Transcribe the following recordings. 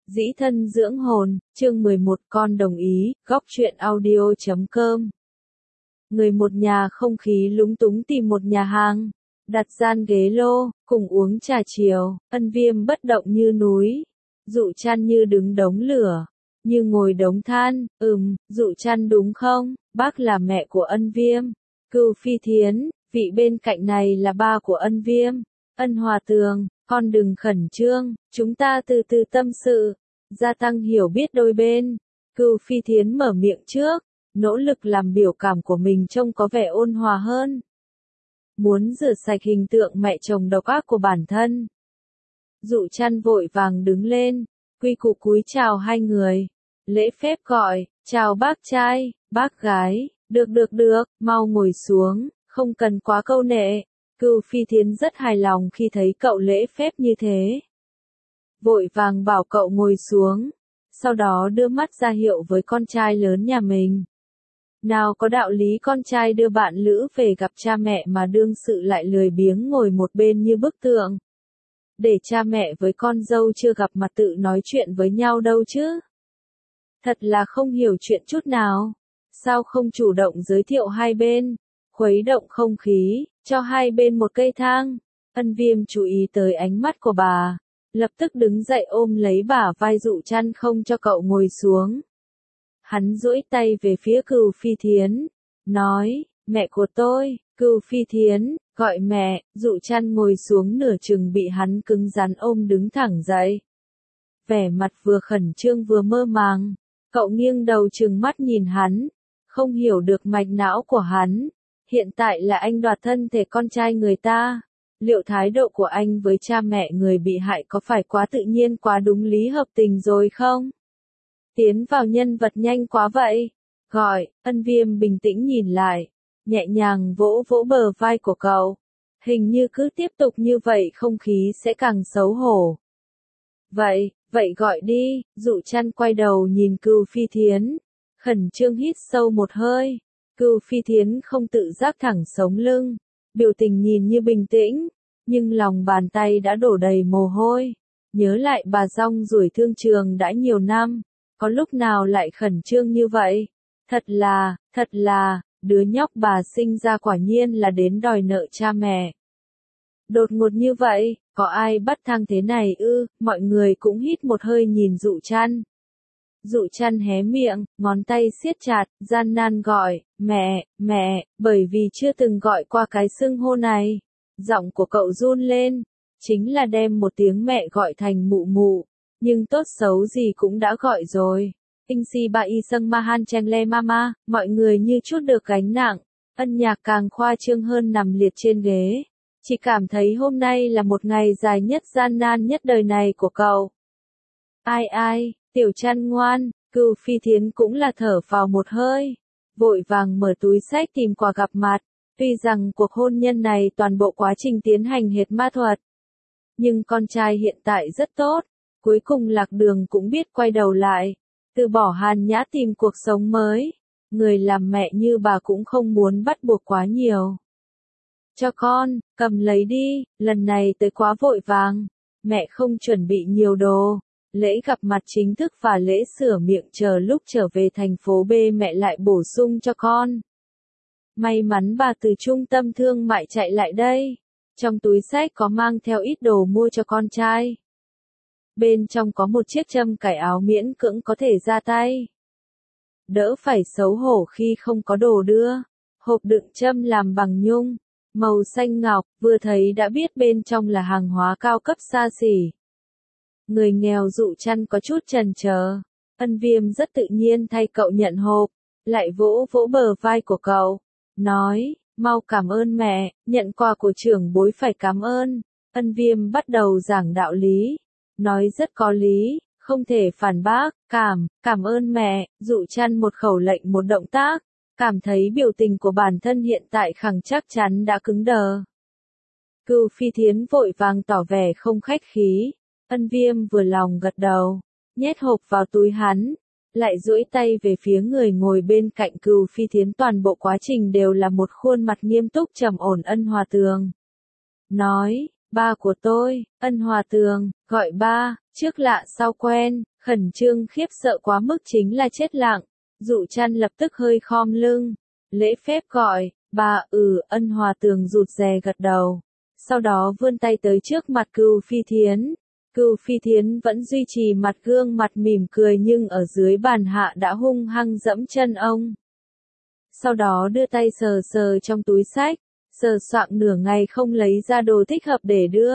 Dĩ thân dưỡng hồn, chương 11 con đồng ý, góc truyện audio.com. Người một nhà không khí lúng túng tìm một nhà hàng, đặt gian ghế lô, cùng uống trà chiều, Ân Viêm bất động như núi, Dụ Trăn như đứng đống lửa, như ngồi đống than, Dụ Trăn đúng không, bác là mẹ của Ân Viêm, Cưu Phi Thiến, vị bên cạnh này là ba của Ân Viêm, Ân Hòa Tường. Con đừng khẩn trương, chúng ta từ từ tâm sự, gia tăng hiểu biết đôi bên. Cưu Phi Thiến mở miệng trước, nỗ lực làm biểu cảm của mình trông có vẻ ôn hòa hơn. Muốn rửa sạch hình tượng mẹ chồng độc ác của bản thân. Dụ Trăn vội vàng đứng lên, quy củ cúi chào hai người. Lễ phép gọi, chào bác trai, bác gái, được, mau ngồi xuống, không cần quá câu nệ. Cưu Phi Thiến rất hài lòng khi thấy cậu lễ phép như thế. Vội vàng bảo cậu ngồi xuống, sau đó đưa mắt ra hiệu với con trai lớn nhà mình. Nào có đạo lý con trai đưa bạn lữ về gặp cha mẹ mà đương sự lại lười biếng ngồi một bên như bức tượng. Để cha mẹ với con dâu chưa gặp mặt tự nói chuyện với nhau đâu chứ. Thật là không hiểu chuyện chút nào. Sao không chủ động giới thiệu hai bên, khuấy động không khí, cho hai bên một cây thang. Ân Viêm chú ý tới ánh mắt của bà, lập tức đứng dậy ôm lấy bả vai Dụ Trăn không cho cậu ngồi xuống. Hắn duỗi tay về phía Cưu Phi Thiến, nói, mẹ của tôi. Cưu Phi Thiến, gọi mẹ. Dụ Trăn ngồi xuống nửa chừng bị hắn cứng rắn ôm đứng thẳng dậy. Vẻ mặt vừa khẩn trương vừa mơ màng, cậu nghiêng đầu trừng mắt nhìn hắn, không hiểu được mạch não của hắn. Hiện tại là anh đoạt thân thể con trai người ta, liệu thái độ của anh với cha mẹ người bị hại có phải quá tự nhiên quá đúng lý hợp tình rồi không? Tiến vào nhân vật nhanh quá vậy. Gọi, Ân Viêm bình tĩnh nhìn lại, nhẹ nhàng vỗ vỗ bờ vai của cậu. Hình như cứ tiếp tục như vậy không khí sẽ càng xấu hổ. Vậy gọi đi. Dụ Trăn quay đầu nhìn Cưu Phi Thiến, khẩn trương hít sâu một hơi. Cưu Phi Thiến không tự giác thẳng sống lưng, biểu tình nhìn như bình tĩnh, nhưng lòng bàn tay đã đổ đầy mồ hôi. Nhớ lại bà rong ruổi thương trường đã nhiều năm, có lúc nào lại khẩn trương như vậy? Thật là, đứa nhóc bà sinh ra quả nhiên là đến đòi nợ cha mẹ. Đột ngột như vậy, có ai bắt thang thế này ư? Mọi người cũng hít một hơi nhìn Dụ Trăn. Dụ Trăn hé miệng, ngón tay siết chặt, gian nan gọi, mẹ, bởi vì chưa từng gọi qua cái xưng hô này. Giọng của cậu run lên, chính là đem một tiếng mẹ gọi thành mụ, nhưng tốt xấu gì cũng đã gọi rồi. Tinh si ba y sâng ma han cheng le mama, mọi người như chút được gánh nặng. Ân Nhạc càng khoa trương hơn nằm liệt trên ghế. Chỉ cảm thấy hôm nay là một ngày dài nhất gian nan nhất đời này của cậu. Ai, Tiểu Trăn ngoan. Cưu Phi Thiến cũng là thở vào một hơi, vội vàng mở túi xách tìm quà gặp mặt. Tuy rằng cuộc hôn nhân này toàn bộ quá trình tiến hành hệt ma thuật, nhưng con trai hiện tại rất tốt, cuối cùng lạc đường cũng biết quay đầu lại, từ bỏ hàn nhã tìm cuộc sống mới. Người làm mẹ như bà cũng không muốn bắt buộc quá nhiều. Cho con, cầm lấy đi, lần này tới quá vội vàng, mẹ không chuẩn bị nhiều đồ. Lễ gặp mặt chính thức và lễ sửa miệng chờ lúc trở về thành phố B mẹ lại bổ sung cho con. May mắn bà từ trung tâm thương mại chạy lại đây. Trong túi xách có mang theo ít đồ mua cho con trai. Bên trong có một chiếc châm cài áo miễn cưỡng có thể ra tay. Đỡ phải xấu hổ khi không có đồ đưa. Hộp đựng châm làm bằng nhung, màu xanh ngọc, vừa thấy đã biết bên trong là hàng hóa cao cấp xa xỉ. Người nghèo Dụ Trăn có chút chần chờ. Ân Viêm rất tự nhiên thay cậu nhận hộp, lại vỗ vỗ bờ vai của cậu, nói, mau cảm ơn mẹ, nhận quà của trưởng bối phải cảm ơn. Ân Viêm bắt đầu giảng đạo lý, nói rất có lý, không thể phản bác, cảm ơn mẹ. Dụ Trăn một khẩu lệnh một động tác, cảm thấy biểu tình của bản thân hiện tại khẳng chắc chắn đã cứng đờ. Cưu Phi Thiến vội vàng tỏ vẻ không khách khí. Ân Viêm vừa lòng gật đầu, nhét hộp vào túi hắn, lại duỗi tay về phía người ngồi bên cạnh Cưu Phi Thiến. Toàn bộ quá trình đều là một khuôn mặt nghiêm túc trầm ổn. Ân Hòa Tường nói, ba của tôi. Ân Hòa Tường, gọi ba, Trước lạ sau quen, khẩn trương khiếp sợ quá mức chính là chết lặng. Dụ Trăn lập tức hơi khom lưng, lễ phép gọi, bà. Ân Hòa Tường rụt rè gật đầu. Sau đó vươn tay tới trước mặt Cừu Phi Thiến. Cừu Phi Thiến vẫn duy trì gương mặt mỉm cười nhưng ở dưới bàn hạ đã hung hăng dẫm chân ông. Sau đó đưa tay sờ sờ trong túi xách, sờ soạng nửa ngày không lấy ra đồ thích hợp để đưa.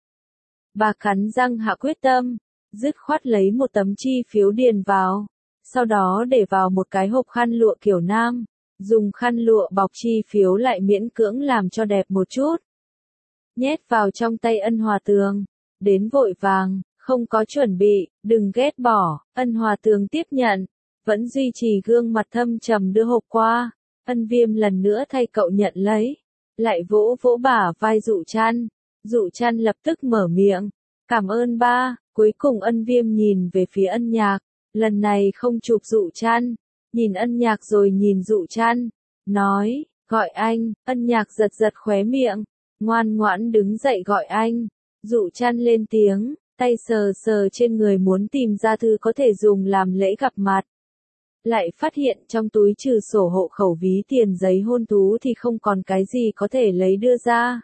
Bà cắn răng hạ quyết tâm, dứt khoát lấy một tấm chi phiếu điền vào, sau đó để vào một cái hộp khăn lụa kiểu nam, dùng khăn lụa bọc chi phiếu lại miễn cưỡng làm cho đẹp một chút. Nhét vào trong tay Ân Hòa Tường, đến vội vàng, không có chuẩn bị, đừng ghét bỏ. Ân Hòa Tường tiếp nhận, vẫn duy trì gương mặt thâm trầm đưa hộp qua. Ân Viêm lần nữa thay cậu nhận lấy, lại vỗ vỗ bả vai Dụ Trăn. Dụ Trăn lập tức mở miệng, cảm ơn ba. Cuối cùng Ân Viêm nhìn về phía Ân Nhạc, lần này không chụp Dụ Trăn, nhìn Ân Nhạc rồi nhìn Dụ Trăn, nói, gọi anh. Ân Nhạc giật giật khóe miệng, ngoan ngoãn đứng dậy gọi anh. Dụ Trăn lên tiếng, tay sờ sờ trên người muốn tìm ra thứ có thể dùng làm lễ gặp mặt. Lại phát hiện trong túi trừ sổ hộ khẩu ví tiền giấy hôn thú thì không còn cái gì có thể lấy đưa ra.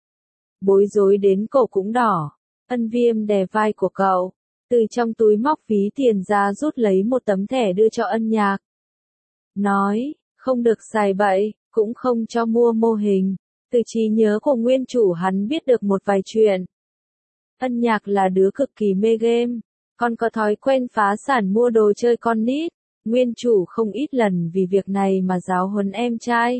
Bối rối đến cổ cũng đỏ. Ân Viêm đè vai của cậu, từ trong túi móc ví tiền ra rút lấy một tấm thẻ đưa cho Ân Nhạc. Nói, không được xài bậy, cũng không cho mua mô hình. Từ trí nhớ của nguyên chủ hắn biết được một vài chuyện. Ân Nhạc là đứa cực kỳ mê game, còn có thói quen phá sản mua đồ chơi con nít. Nguyên chủ không ít lần vì việc này mà giáo huấn em trai.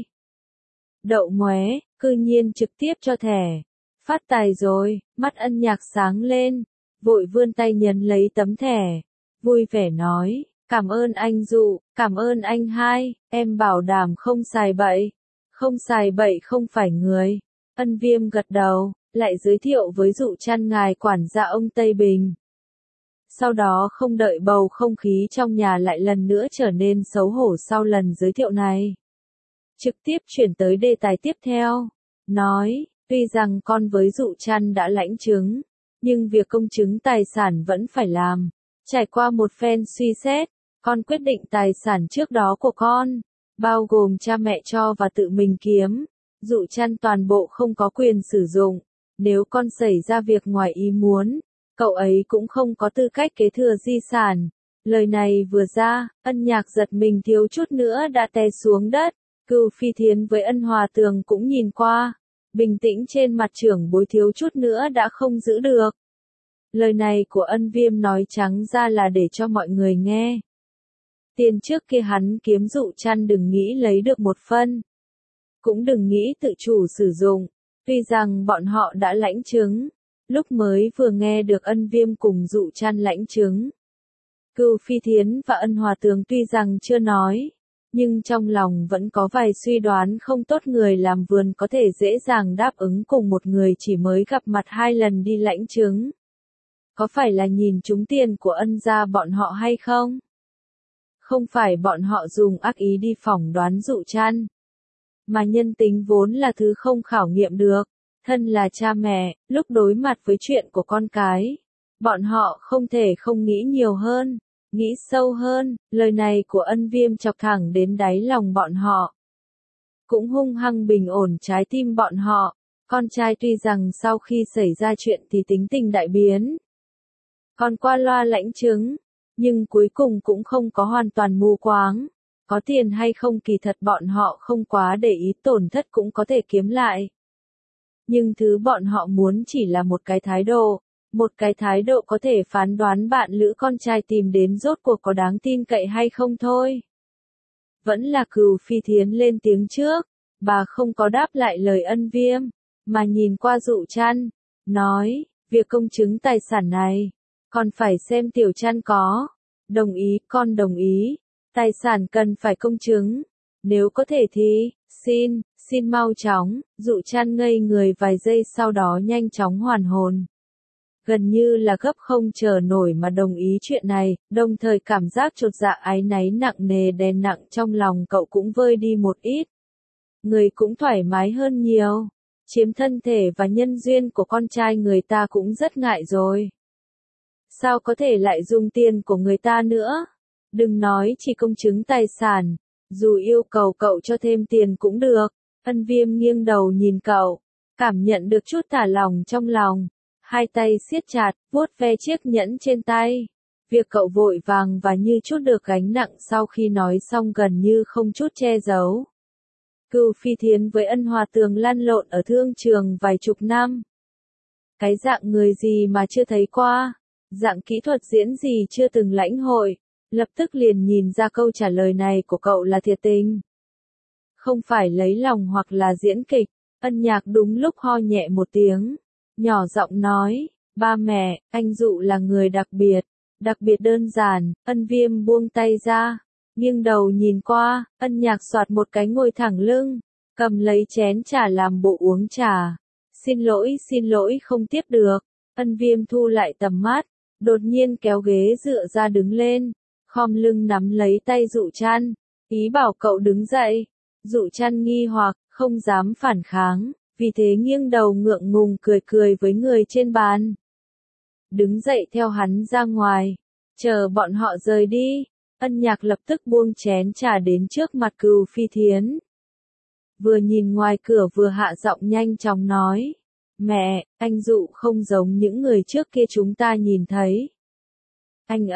Đậu ngoé, cư nhiên trực tiếp cho thẻ. Phát tài rồi. Mắt Ân Nhạc sáng lên, vội vươn tay nhấn lấy tấm thẻ, vui vẻ nói, cảm ơn anh Dụ, cảm ơn anh hai, em bảo đảm không xài bậy. Không xài bậy không phải người. Ân Viêm gật đầu, lại giới thiệu với Dụ Trăn ngài quản gia ông Tây Bình. Sau đó không đợi bầu không khí trong nhà lại lần nữa trở nên xấu hổ sau lần giới thiệu này. Trực tiếp chuyển tới đề tài tiếp theo, nói, tuy rằng con với Dụ Trăn đã lãnh chứng, nhưng việc công chứng tài sản vẫn phải làm. Trải qua một phen suy xét, con quyết định tài sản trước đó của con, bao gồm cha mẹ cho và tự mình kiếm, Dụ Trăn toàn bộ không có quyền sử dụng. Nếu con xảy ra việc ngoài ý muốn, cậu ấy cũng không có tư cách kế thừa di sản. Lời này vừa ra, Ân Nhạc giật mình thiếu chút nữa đã té xuống đất. Cừu Phi Thiến với Ân Hòa Tường cũng nhìn qua, bình tĩnh trên mặt trưởng bối thiếu chút nữa đã không giữ được. Lời này của Ân Viêm nói trắng ra là để cho mọi người nghe. Tiền trước kia hắn kiếm Dụ Trăn đừng nghĩ lấy được một phân, cũng đừng nghĩ tự chủ sử dụng. Tuy rằng bọn họ đã lãnh chứng, lúc mới vừa nghe được Ân Viêm cùng Dụ Trăn lãnh chứng, Cừu Phi Thiến và Ân Hòa Tường tuy rằng chưa nói, nhưng trong lòng vẫn có vài suy đoán không tốt. Người làm vườn có thể dễ dàng đáp ứng cùng một người chỉ mới gặp mặt 2 lần đi lãnh chứng. Có phải là nhìn trúng tiền của Ân gia bọn họ hay không? Không phải bọn họ dùng ác ý đi phỏng đoán Dụ Trăn, mà nhân tính vốn là thứ không khảo nghiệm được. Thân là cha mẹ, lúc đối mặt với chuyện của con cái, bọn họ không thể không nghĩ nhiều hơn, nghĩ sâu hơn. Lời này của Ân Viêm chọc thẳng đến đáy lòng bọn họ, cũng hung hăng bình ổn trái tim bọn họ. Con trai tuy rằng sau khi xảy ra chuyện thì tính tình đại biến, còn qua loa lãnh chứng, nhưng cuối cùng cũng không có hoàn toàn mù quáng. Có tiền hay không kỳ thật bọn họ không quá để ý, tổn thất cũng có thể kiếm lại. Nhưng thứ bọn họ muốn chỉ là một cái thái độ có thể phán đoán bạn lữ con trai tìm đến rốt cuộc có đáng tin cậy hay không thôi. Vẫn là Cừu Phi Thiến lên tiếng trước, bà không có đáp lại lời Ân Viêm, mà nhìn qua Dụ Trăn, nói, việc công chứng tài sản này, còn phải xem Tiểu Trăn có. Đồng ý, con đồng ý, tài sản cần phải công chứng, nếu có thể thì, xin mau chóng. Dụ Trăn ngây người vài giây sau đó nhanh chóng hoàn hồn. Gần như là gấp không chờ nổi mà đồng ý chuyện này, đồng thời cảm giác chột dạ áy náy nặng nề đè nặng trong lòng cậu cũng vơi đi một ít. Người cũng thoải mái hơn nhiều, chiếm thân thể và nhân duyên của con trai người ta cũng rất ngại rồi. sao có thể lại dùng tiền của người ta nữa? Đừng nói chỉ công chứng tài sản, dù yêu cầu cậu cho thêm tiền cũng được. Ân Viêm nghiêng đầu nhìn cậu, cảm nhận được chút thả lỏng trong lòng, hai tay siết chặt, vuốt ve chiếc nhẫn trên tay. Việc cậu vội vàng và như chút được gánh nặng sau khi nói xong gần như không chút che giấu. Cửu Phi Thiến với Ân Hòa Tường lăn lộn ở thương trường vài chục năm. Cái dạng người gì mà chưa thấy qua, dạng kỹ thuật diễn gì chưa từng lãnh hội, lập tức liền nhìn ra câu trả lời này của cậu là thiệt tình. Không phải lấy lòng hoặc là diễn kịch. Ân Nhạc đúng lúc ho nhẹ một tiếng, nhỏ giọng nói, ba mẹ, anh Dụ là người đặc biệt đơn giản. Ân Viêm buông tay ra, nghiêng đầu nhìn qua, Ân Nhạc soạt một cái ngồi thẳng lưng, cầm lấy chén trà làm bộ uống trà. Xin lỗi không tiếp được. Ân Viêm thu lại tầm mắt, đột nhiên kéo ghế dựa ra đứng lên, khom lưng nắm lấy tay Dụ Trăn, ý bảo cậu đứng dậy. Dụ Trăn nghi hoặc, không dám phản kháng, vì thế nghiêng đầu ngượng ngùng cười với người trên bàn. Đứng dậy theo hắn ra ngoài, chờ bọn họ rời đi. Ân Nhạc lập tức buông chén trà đến trước mặt Cửu Phi Thiến. Vừa nhìn ngoài cửa vừa hạ giọng nhanh chóng nói, mẹ, anh Dụ không giống những người trước kia chúng ta nhìn thấy. Anh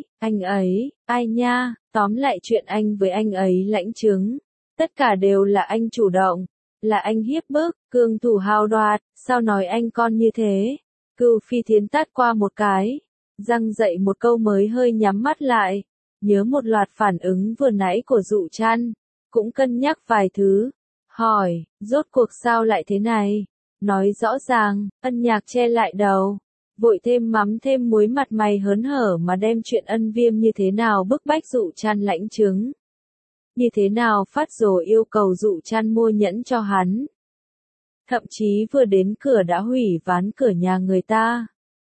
ấy, ai nha, tóm lại chuyện anh với anh ấy lãnh chứng. Tất cả đều là anh chủ động, là anh hiếp bức, cường thủ hào đoạt, sao nói anh con như thế? Cửu Phi Thiến tát qua một cái, răng dậy một câu mới hơi nhắm mắt lại, nhớ một loạt phản ứng vừa nãy của Dụ Trăn, cũng cân nhắc vài thứ, hỏi, rốt cuộc sao lại thế này? Nói rõ ràng. Ân Nhạc che lại đầu, vội thêm mắm thêm muối, mặt mày hớn hở mà đem chuyện Ân Viêm như thế nào bức bách Dụ Trăn lãnh chứng. Như thế nào phát rồ yêu cầu Dụ Trăn mua nhẫn cho hắn. Thậm chí vừa đến cửa đã hủy ván cửa nhà người ta.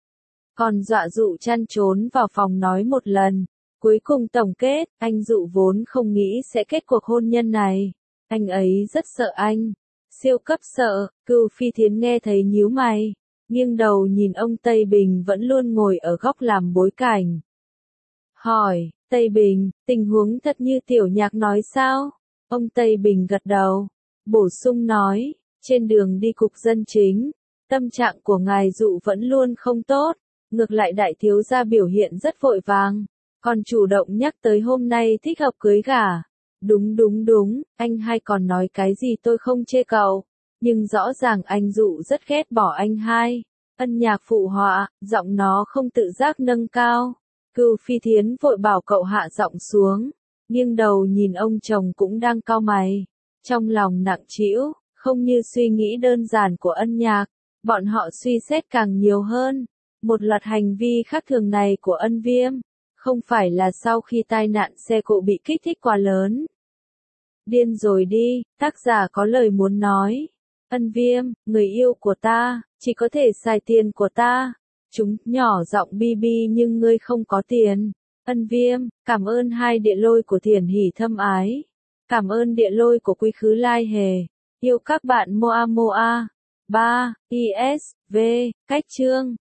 Còn dọa Dụ Trăn trốn vào phòng nói một lần. Cuối cùng tổng kết, anh Dụ vốn không nghĩ sẽ kết cuộc hôn nhân này. Anh ấy rất sợ anh. Siêu cấp sợ. Cửu Phi Thiến nghe thấy nhíu mày, nghiêng đầu nhìn ông Tây Bình vẫn luôn ngồi ở góc làm bối cảnh. Hỏi, Tây Bình, tình huống thật như Tiểu Nhạc nói sao? Ông Tây Bình gật đầu, bổ sung nói, trên đường đi cục dân chính, tâm trạng của ngài Dụ vẫn luôn không tốt, ngược lại đại thiếu gia biểu hiện rất vội vàng, còn chủ động nhắc tới hôm nay thích hợp cưới gả. Đúng, anh hai còn nói cái gì tôi không chê cậu, nhưng rõ ràng anh Dụ rất ghét bỏ anh hai. Ân Nhạc phụ họa, giọng nó không tự giác nâng cao. Cửu Phi Thiến vội bảo cậu hạ giọng xuống, nghiêng đầu nhìn ông chồng cũng đang cau mày, trong lòng nặng trĩu, không như suy nghĩ đơn giản của Ân Nhạc, bọn họ suy xét càng nhiều hơn. Một loạt hành vi khác thường này của Ân Viêm, không phải là sau khi tai nạn xe cộ bị kích thích quá lớn. Điên rồi đi, tác giả có lời muốn nói. Ân Viêm, người yêu của ta, chỉ có thể xài tiền của ta. Chúng nhỏ giọng bi nhưng ngươi không có tiền. Ân Viêm, cảm ơn hai địa lôi của Thiển Hỉ thâm ái. Cảm ơn địa lôi của Quy Khứ Lai Hề. Yêu các bạn Moa Moa. 3. ISV. Cách chương